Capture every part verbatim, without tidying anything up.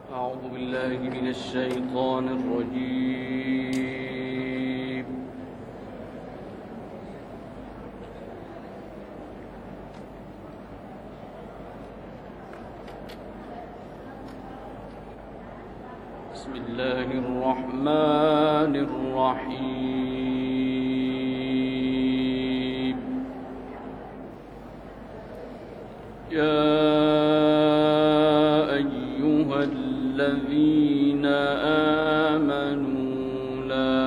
أعوذ بالله من الشيطان الرجيم. بسم الله الرحمن الرحيم. يا أيها الذين آمنوا لا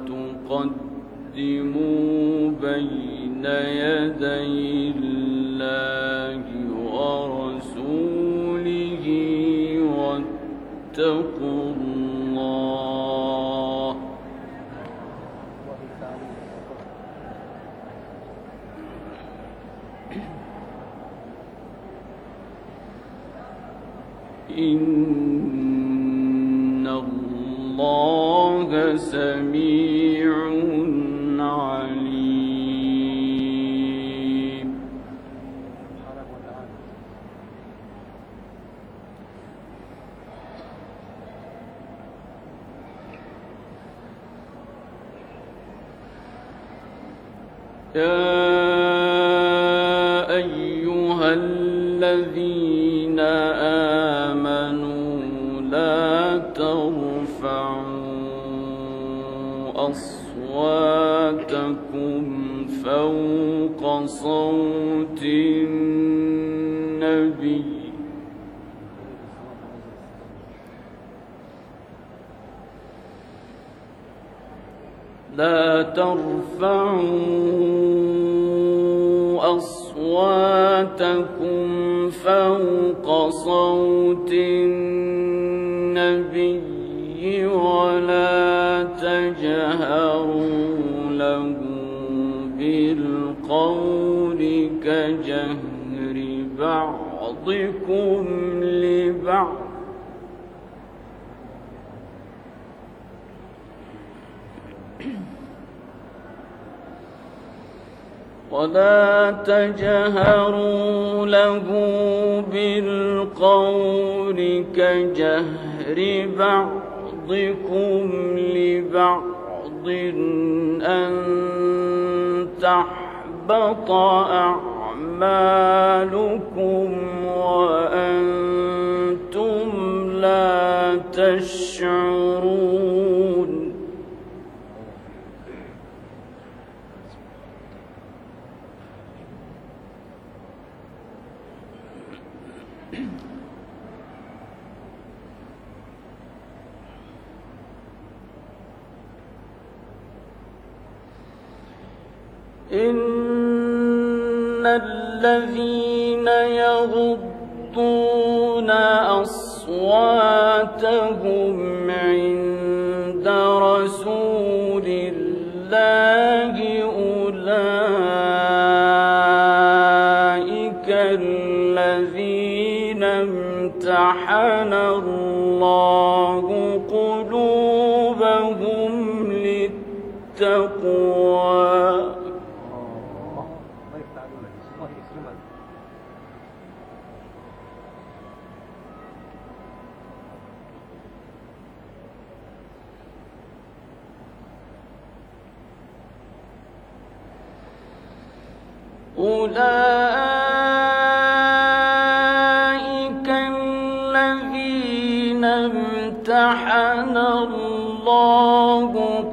تقدموا بين يدي الله ورسوله واتقوا الله إن الله سميع عليم. يا أيها الذين آمنوا لا ترفعوا أصواتكم فوق صوت النبي لا ترفعوا أصواتكم فوق صوت النبي ولا تجهروا له بالقول كجهر بعضكم لبعض ولا تجهروا له بالقول كجهر بعضكم لبعض أن تحبط أعمالكم وأنتم لا تشعرون. إن الذين يغضون أصواتهم عند رسول الله أولئك الذين امتحن الله قلوبهم للتقوى أولئك الذين امتحن الله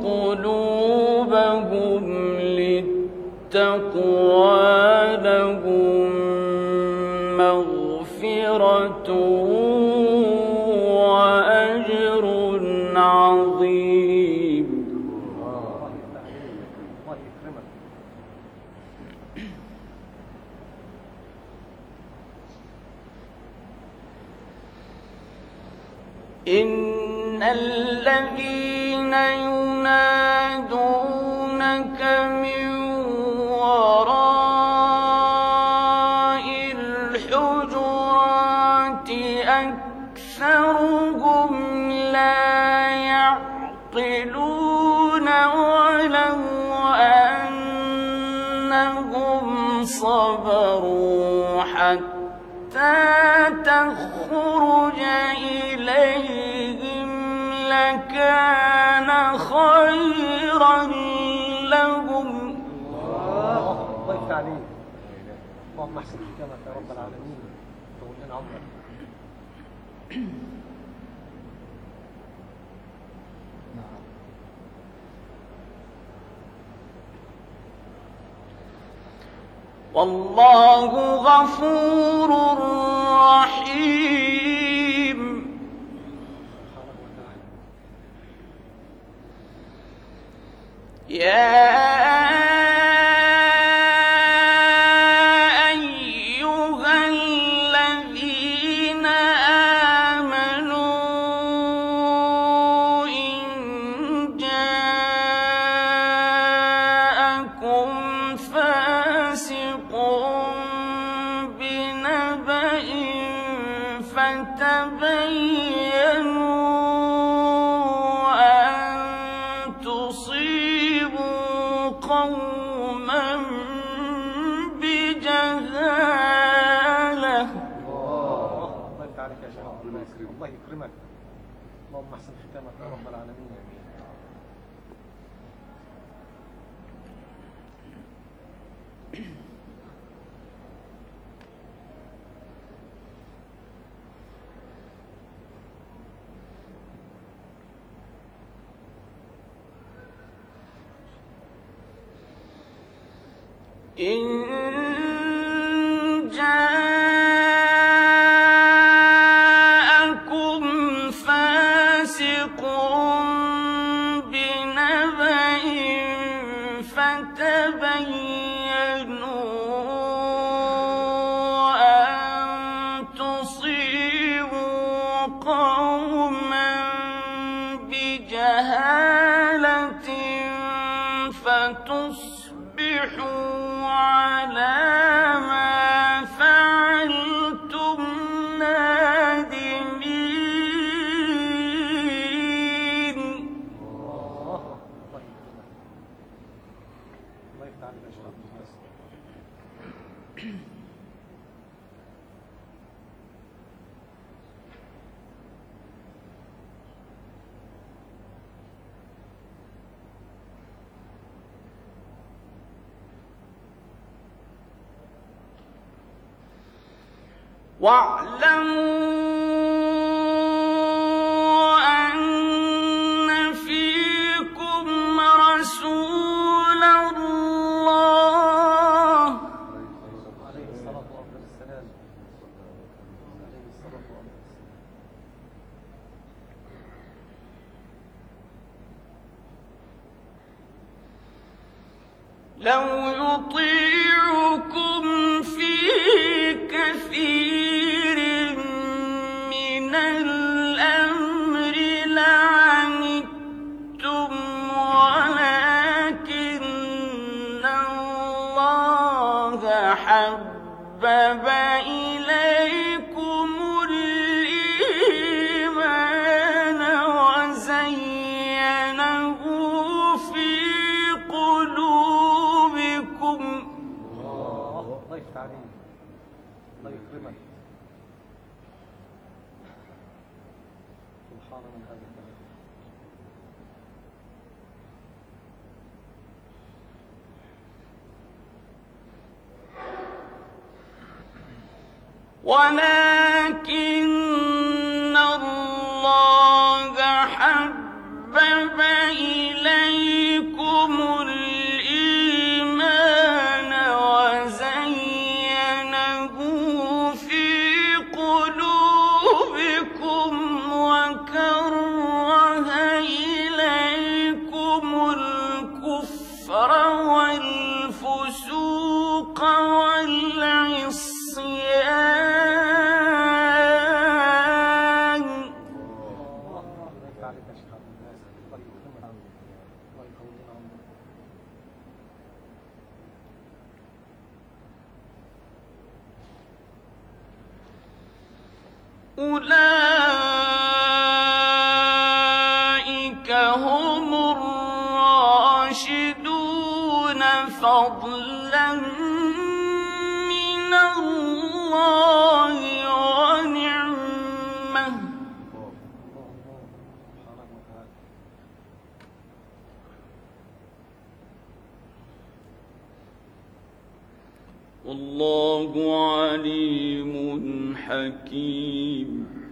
قلوبهم للتقوى لهم مغفرة وأجر عظيم. إن الذين ينادونك من وراء الحجرات أكثرهم لا يعقلون ولو أنهم صبروا حتى تخرج إليهم لكان خيرا لهم. الله يفتح عليك. اللهم احسن ختامك يا رب العالمين. طول لنا عمرك. والله غفور رحيم. يا الله يكرمك. اللهم احسن ختامك يا رب العالمين. إن فتصبحوا على ما فعلتم نادمين. الله الله يفتح عليك يا شيخ. واعلموا أن فيكم رسول الله عليه الصلاة والسلام. عليه الصلاة والسلام. لو يطيعكم في كثير من الأمر لعنتم ولكن الله حبب إليكم الإيمان وزينه في قلوبكم. الله يفتح عليك. الله يكرمك. سبحان من هذا الكلام. ولكن الله حبب إليكم الإيمان وزينه في قلوبكم وكره إليكم الكفر والفسوق والعصيان. أولئك هم الراشدون فضلا من الله ونعمة. والله عليم حكيم.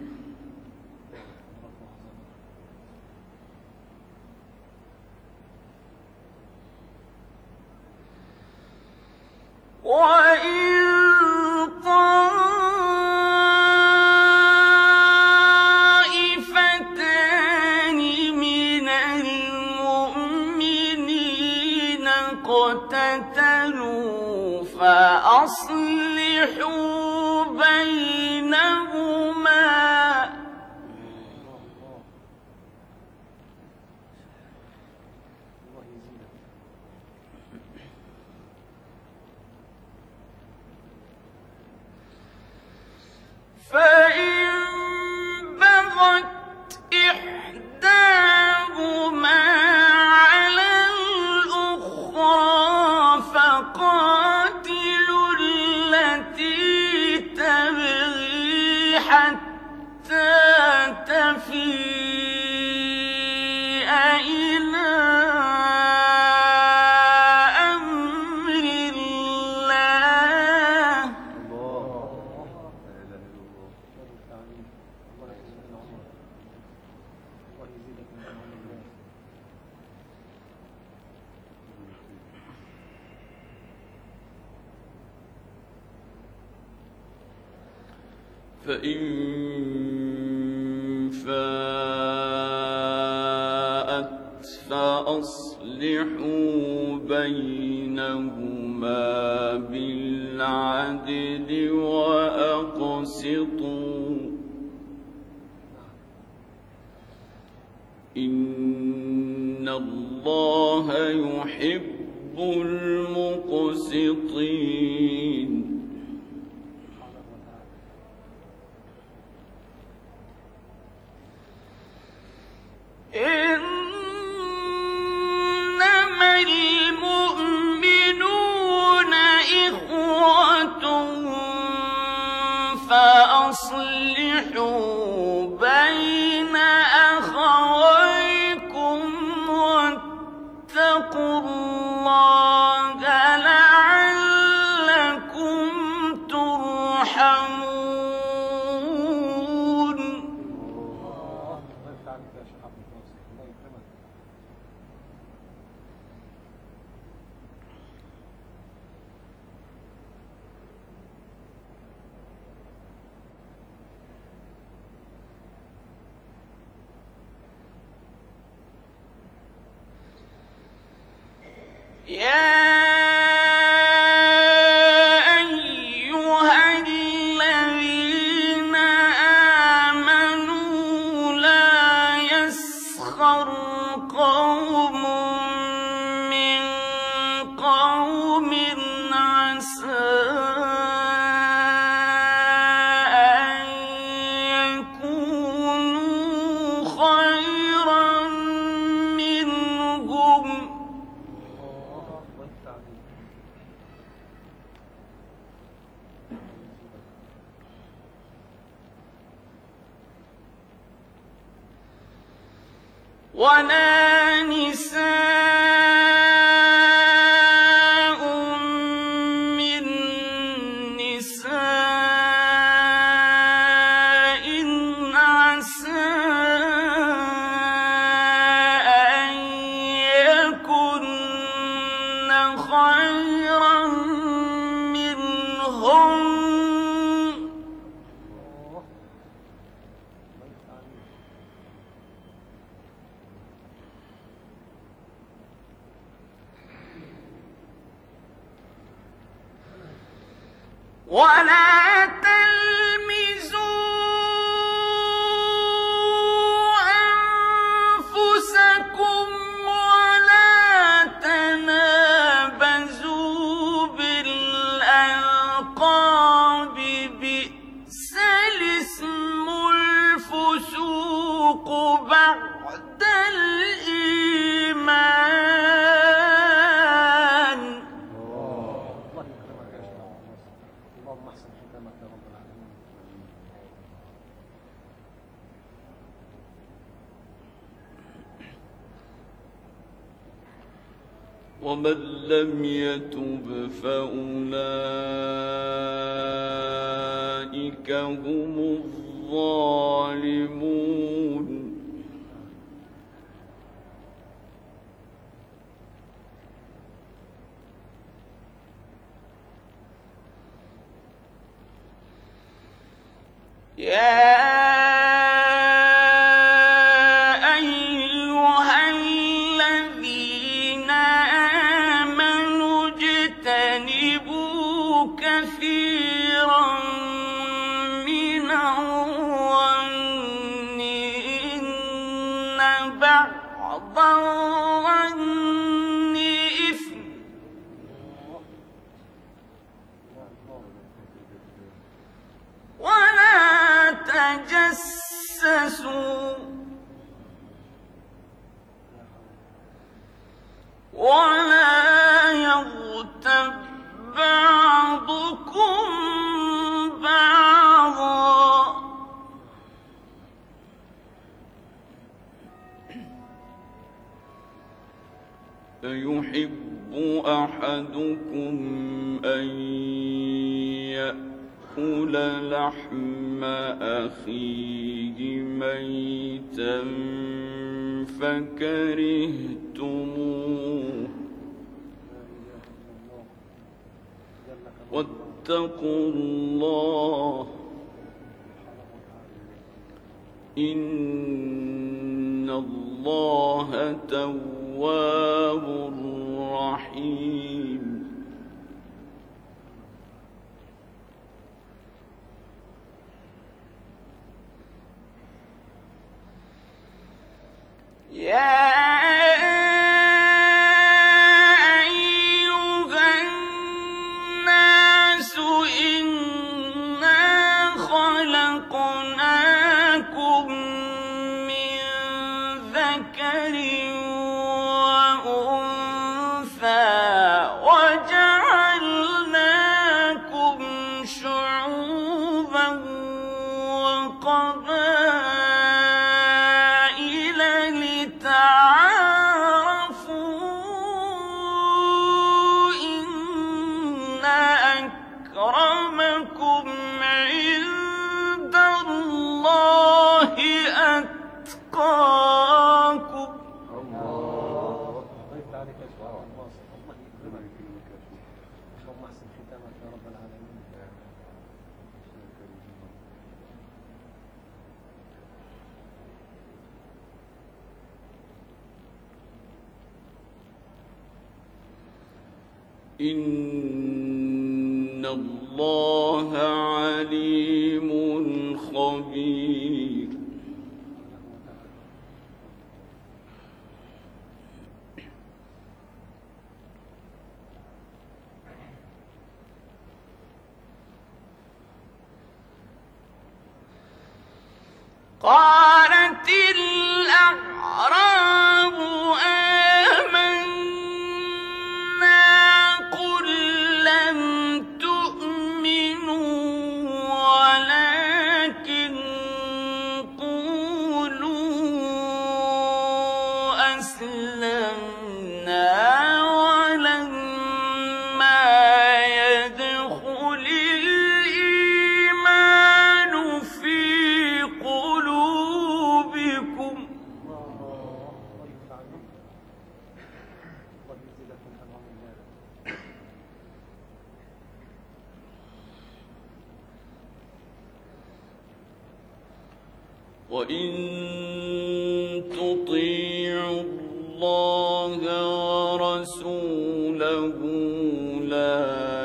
وإن طائفتان من المؤمنين اقتتلوا فأصلحوا بينهما فإن بغت إحداهما على الأخرى فقاتلوا التي تبغي حتى تفيء إلى أمر الله فإن فاءت فأصلحوا بينهما بالعدل وأقسطوا إن الله يحب المقسطين. إنما المؤمنون إخوة فأصلحوا بين أخويكم واتقوا الله لعلكم ترحمون. يا أيها الذين آمنوا لا يسخر قوم من قوم عسى أن يكونوا خيرا منهم ولا نساء من نساء عسى أن يكن خيرا منهم ولا تلمزوا أنفسكم ولا تنابزوا بالألقاب بئس الاسم الفسوق بعد الإيمان. اللهم احسن ختامك يا رب. ومن لم يتب فأولئك هم الظالمون. يا ولا يغتب بعضكم بعضا أيحب أحدكم أن يأكل لحم أخيه ميتا فكرهتموه واتقوا الله إن الله تواب رحيم. يا إن الله عليم خبير. قالت الأعراب وإن تطيعوا الله ورسوله لا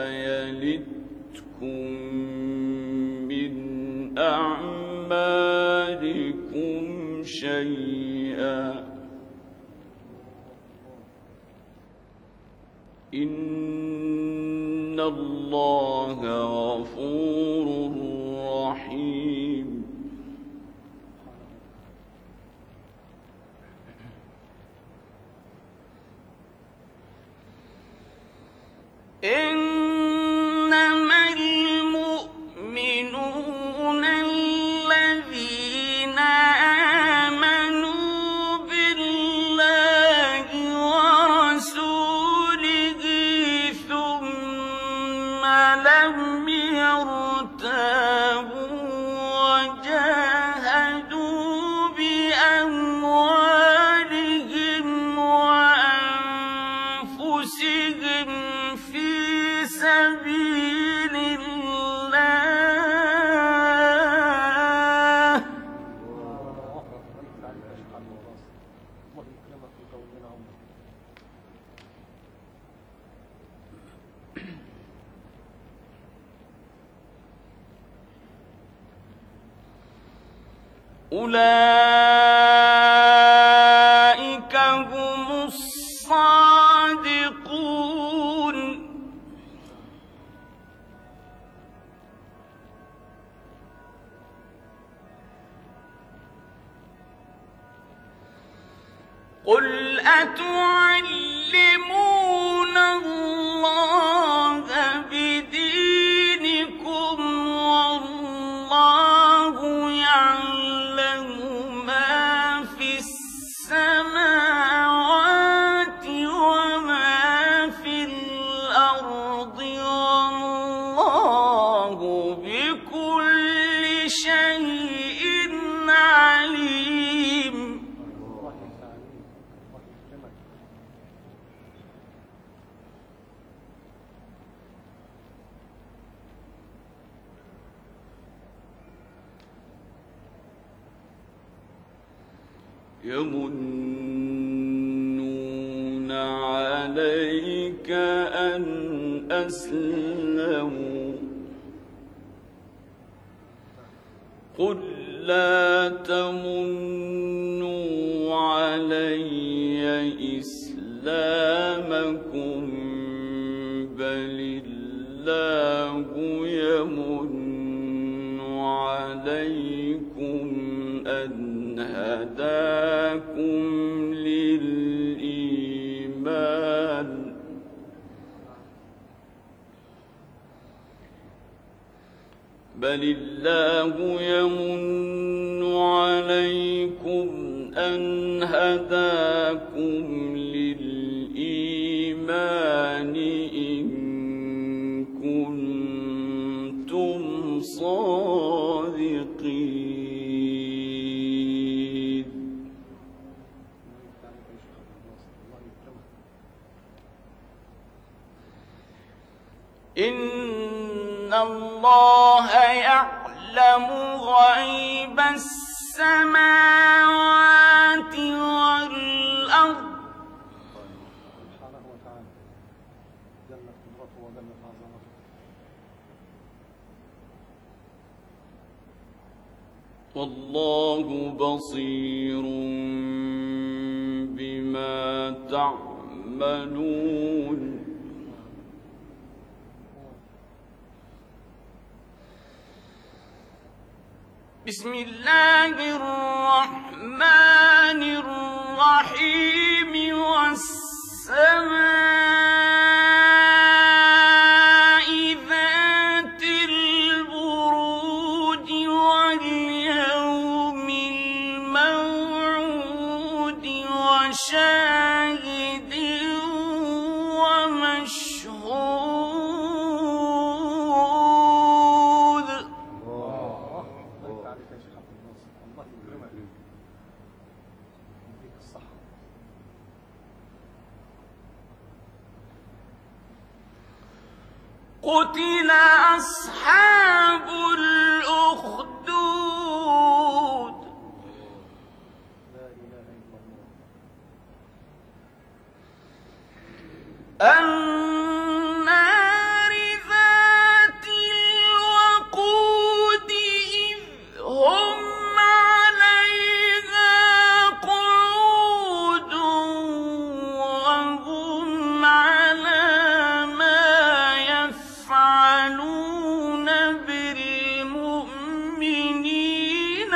يلتكم من أعمالكم شيئا إن الله غفور رحيم. إنما المؤمنون الذين آمنوا بالله ورسوله أولئك هم الصادقون. قل أتعلمون الله بدينكم والله يعلم ما في السماوات وما في الأرض والله بكل شيء عليم. يمنون عليك أن أسلموا قل لا تمنوا علي إسلامكم بل الله يمن عليكم أن هداكم للإيمان بل الله يمن عليكم أن هداكم للإيمان إن كنتم صادقين. إن الله يعلم غيب السماوات والأرض سبحانه وتعالى جلت قدرته وجلت عظمته. والله بصير بما تعملون. بسم الله الرحمن الرحيم والسماء ذات البروج واليوم الموعود وشاهد ومشهود. قتل أصحاب الأخدود لا إله إلا الله. النار ذات الوقود إذ هم عليها قعود وهم على ما يفعلون بالمؤمنين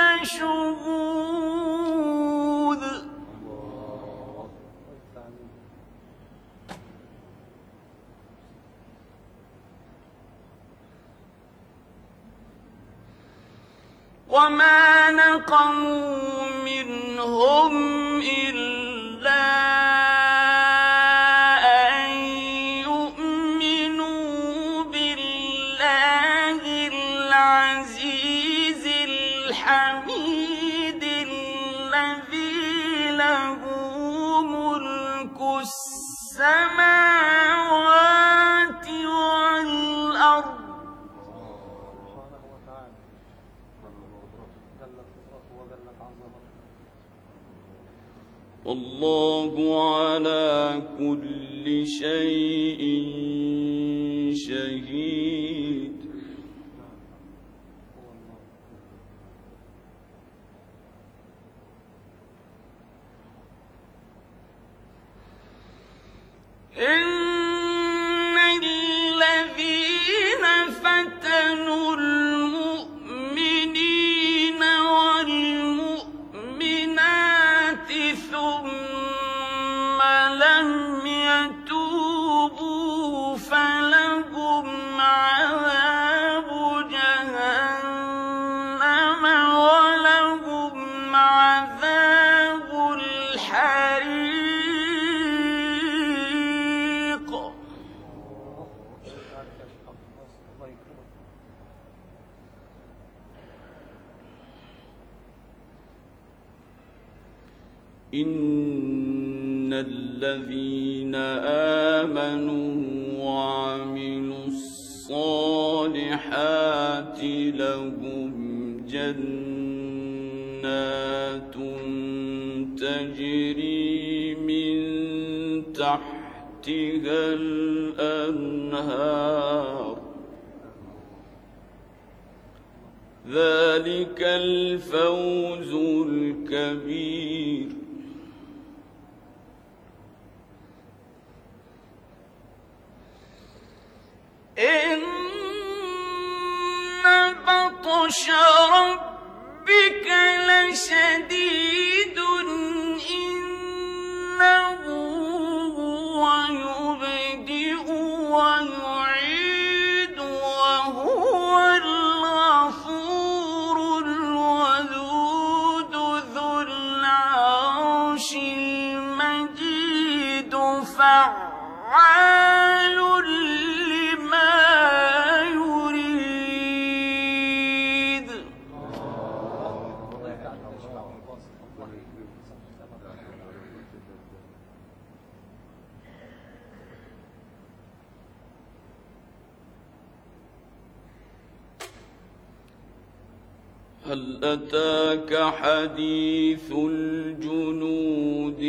شهود. وما نقموا منهم إلا أن يؤمنوا بالله العزيز الحميد الذي له ملك السماوات والأرض سبحانه وتعالى جلت قدرته وجلت عظمته. والله على كل شيء شهيد. هو الله. إن الذين فتنوا المؤمنين والمؤمنات ثم لم يتوبوا فلهم عذاب جهنم ولهم عذاب الحريق. الله يكرمك. إن الذين آمنوا وعملوا الصالحات لهم جنات تجري من تحتها الأنهار ذلك الفوز الكبير. إن بطش ربك لشديد إنه هو يبدئ ويعيد وهو الغفور الودود ذو العرش المجيد فعال لما يريد. هل أتاك حديث الجنود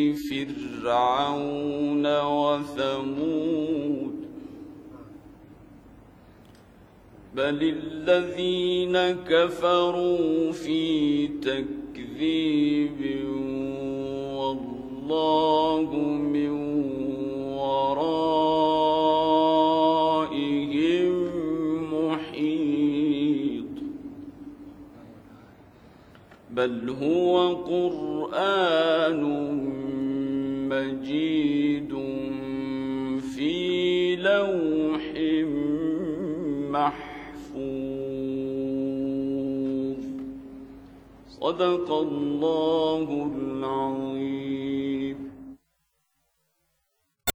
فرعون وثمود بل الذين كفروا في تكذيب والله من ورائهم محيط. بل هو قرآن مجيد في لوح محفوظ. صدق الله العظيم.